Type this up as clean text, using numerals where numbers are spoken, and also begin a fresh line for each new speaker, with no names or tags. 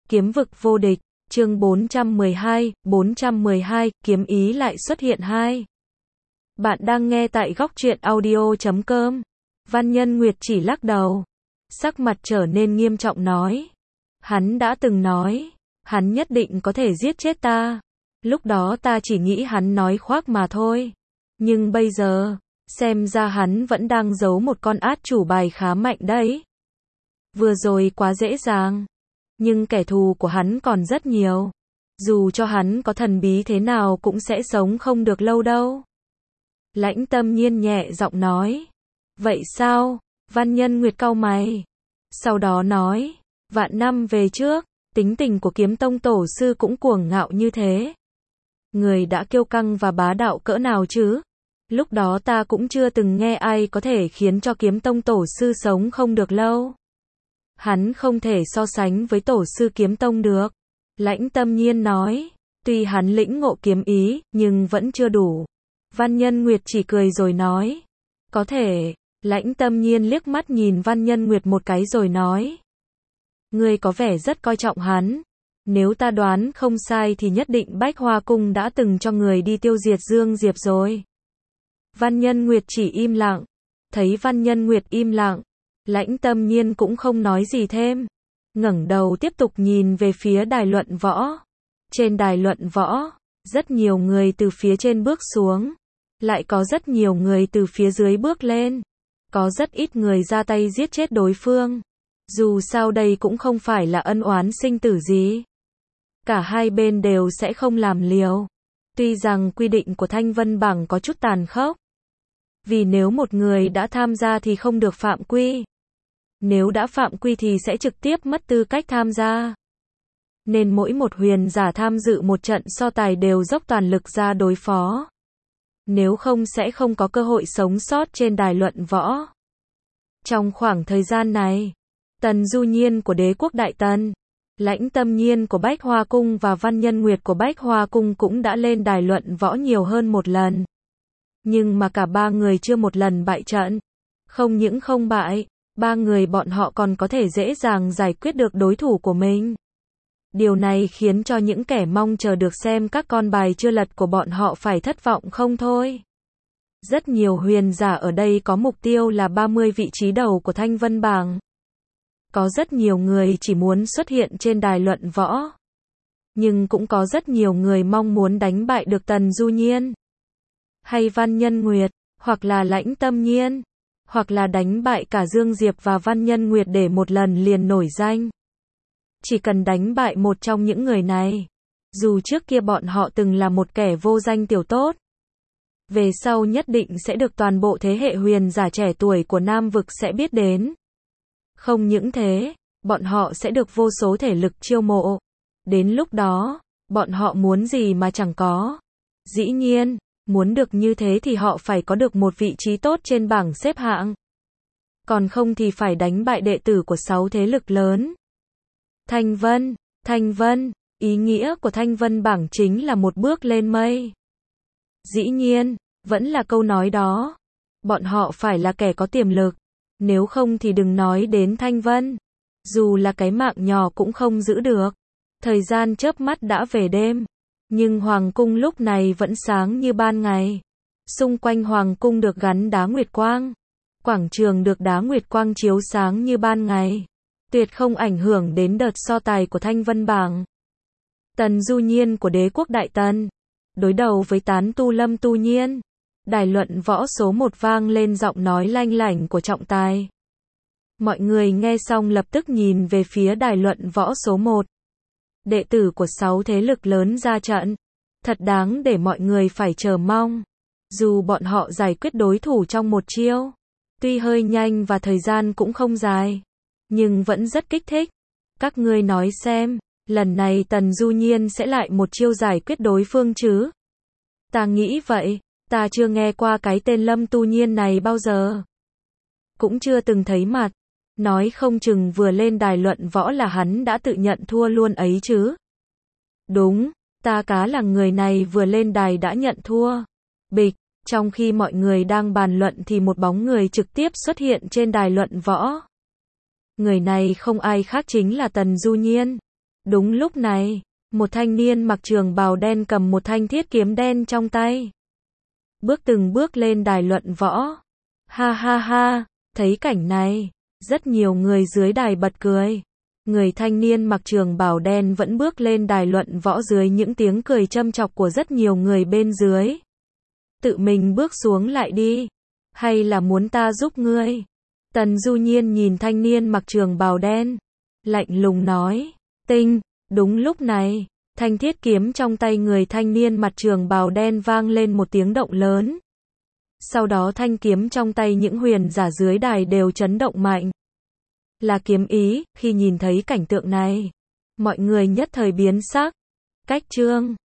Kiếm vực vô địch, chương 412, kiếm ý lại xuất hiện hai. Bạn đang nghe tại góc truyện audio.com. Văn Nhân Nguyệt chỉ lắc đầu. Sắc mặt trở nên nghiêm trọng nói. Hắn đã từng nói, hắn nhất định có thể giết chết ta. Lúc đó ta chỉ nghĩ hắn nói khoác mà thôi. Nhưng bây giờ, xem ra hắn vẫn đang giấu một con át chủ bài khá mạnh đấy. Vừa rồi quá dễ dàng. Nhưng kẻ thù của hắn còn rất nhiều. Dù cho hắn có thần bí thế nào cũng sẽ sống không được lâu đâu. Lãnh Tâm Nhiên nhẹ giọng nói. Vậy sao? Văn Nhân Nguyệt cau mày. Sau đó nói. Vạn năm về trước, tính tình của Kiếm Tông tổ sư cũng cuồng ngạo như thế. Người đã kiêu căng và bá đạo cỡ nào chứ? Lúc đó ta cũng chưa từng nghe ai có thể khiến cho Kiếm Tông tổ sư sống không được lâu. Hắn không thể so sánh với tổ sư Kiếm Tông được. Lãnh Tâm Nhiên nói. Tuy hắn lĩnh ngộ kiếm ý, nhưng vẫn chưa đủ. Văn Nhân Nguyệt chỉ cười rồi nói. Có thể. Lãnh Tâm Nhiên liếc mắt nhìn Văn Nhân Nguyệt một cái rồi nói. Ngươi có vẻ rất coi trọng hắn. Nếu ta đoán không sai thì nhất định Bách Hoa Cung đã từng cho người đi tiêu diệt Dương Diệp rồi. Văn Nhân Nguyệt chỉ im lặng. Thấy Văn Nhân Nguyệt im lặng, Lãnh Tâm Nhiên cũng không nói gì thêm. Ngẩng đầu tiếp tục nhìn về phía đài luận võ. Trên đài luận võ, rất nhiều người từ phía trên bước xuống. Lại có rất nhiều người từ phía dưới bước lên. Có rất ít người ra tay giết chết đối phương. Dù sao đây cũng không phải là ân oán sinh tử gì. Cả hai bên đều sẽ không làm liều. Tuy rằng quy định của Thanh Vân Bảng có chút tàn khốc. Vì nếu một người đã tham gia thì không được phạm quy. Nếu đã phạm quy thì sẽ trực tiếp mất tư cách tham gia. Nên mỗi một huyền giả tham dự một trận so tài đều dốc toàn lực ra đối phó. Nếu không sẽ không có cơ hội sống sót trên đài luận võ. Trong khoảng thời gian này, Tần Du Nhiên của Đế quốc Đại Tần, Lãnh Tâm Nhiên của Bách Hoa Cung và Văn Nhân Nguyệt của Bách Hoa Cung cũng đã lên đài luận võ nhiều hơn một lần. Nhưng mà cả ba người chưa một lần bại trận. Không những không bại, ba người bọn họ còn có thể dễ dàng giải quyết được đối thủ của mình. Điều này khiến cho những kẻ mong chờ được xem các con bài chưa lật của bọn họ phải thất vọng không thôi. Rất nhiều huyền giả ở đây có mục tiêu là 30 vị trí đầu của Thanh Vân Bảng. Có rất nhiều người chỉ muốn xuất hiện trên đài luận võ. Nhưng cũng có rất nhiều người mong muốn đánh bại được Tần Du Nhiên. Hay Văn Nhân Nguyệt, hoặc là Lãnh Tâm Nhiên. Hoặc là đánh bại cả Dương Diệp và Văn Nhân Nguyệt để một lần liền nổi danh. Chỉ cần đánh bại một trong những người này. Dù trước kia bọn họ từng là một kẻ vô danh tiểu tốt. Về sau nhất định sẽ được toàn bộ thế hệ huyền giả trẻ tuổi của Nam Vực sẽ biết đến. Không những thế, bọn họ sẽ được vô số thể lực chiêu mộ. Đến lúc đó, bọn họ muốn gì mà chẳng có. Dĩ nhiên, muốn được như thế thì họ phải có được một vị trí tốt trên bảng xếp hạng. Còn không thì phải đánh bại đệ tử của 6 thế lực lớn. Thanh Vân, ý nghĩa của Thanh Vân Bảng chính là một bước lên mây. Dĩ nhiên, vẫn là câu nói đó. Bọn họ phải là kẻ có tiềm lực. Nếu không thì đừng nói đến Thanh Vân. Dù là cái mạng nhỏ cũng không giữ được. Thời gian chớp mắt đã về đêm. Nhưng Hoàng cung lúc này vẫn sáng như ban ngày. Xung quanh Hoàng cung được gắn đá nguyệt quang. Quảng trường được đá nguyệt quang chiếu sáng như ban ngày. Tuyệt không ảnh hưởng đến đợt so tài của Thanh Vân Bảng. Tần Du Nhiên của Đế quốc Đại Tần đối đầu với Tán Tu Lâm Tu Nhiên. Đài luận võ số 1 vang lên giọng nói lanh lảnh của trọng tài. Mọi người nghe xong lập tức nhìn về phía đài luận võ số 1. Đệ tử của 6 thế lực lớn ra trận. Thật đáng để mọi người phải chờ mong. Dù bọn họ giải quyết đối thủ trong một chiêu. Tuy hơi nhanh và thời gian cũng không dài. Nhưng vẫn rất kích thích. Các ngươi nói xem, lần này Tần Du Nhiên sẽ lại một chiêu giải quyết đối phương chứ? Ta nghĩ vậy, ta chưa nghe qua cái tên Lâm Tu Nhiên này bao giờ. Cũng chưa từng thấy mặt. Nói không chừng vừa lên đài luận võ là hắn đã tự nhận thua luôn ấy chứ. Đúng, ta cá là người này vừa lên đài đã nhận thua. Bịch, trong khi mọi người đang bàn luận thì một bóng người trực tiếp xuất hiện trên đài luận võ. Người này không ai khác chính là Tần Du Nhiên. Đúng lúc này, một thanh niên mặc trường bào đen cầm một thanh thiết kiếm đen trong tay. Bước từng bước lên đài luận võ. Ha ha ha, thấy cảnh này, rất nhiều người dưới đài bật cười. Người thanh niên mặc trường bào đen vẫn bước lên đài luận võ dưới những tiếng cười châm chọc của rất nhiều người bên dưới. Tự mình bước xuống lại đi. Hay là muốn ta giúp ngươi? Tần Du Nhiên nhìn thanh niên mặc trường bào đen. Lạnh lùng nói. Tinh, đúng lúc này, thanh thiết kiếm trong tay người thanh niên mặc trường bào đen vang lên một tiếng động lớn. Sau đó thanh kiếm trong tay những huyền giả dưới đài đều chấn động mạnh. Là kiếm ý, khi nhìn thấy cảnh tượng này, mọi người nhất thời biến sắc. Cách chương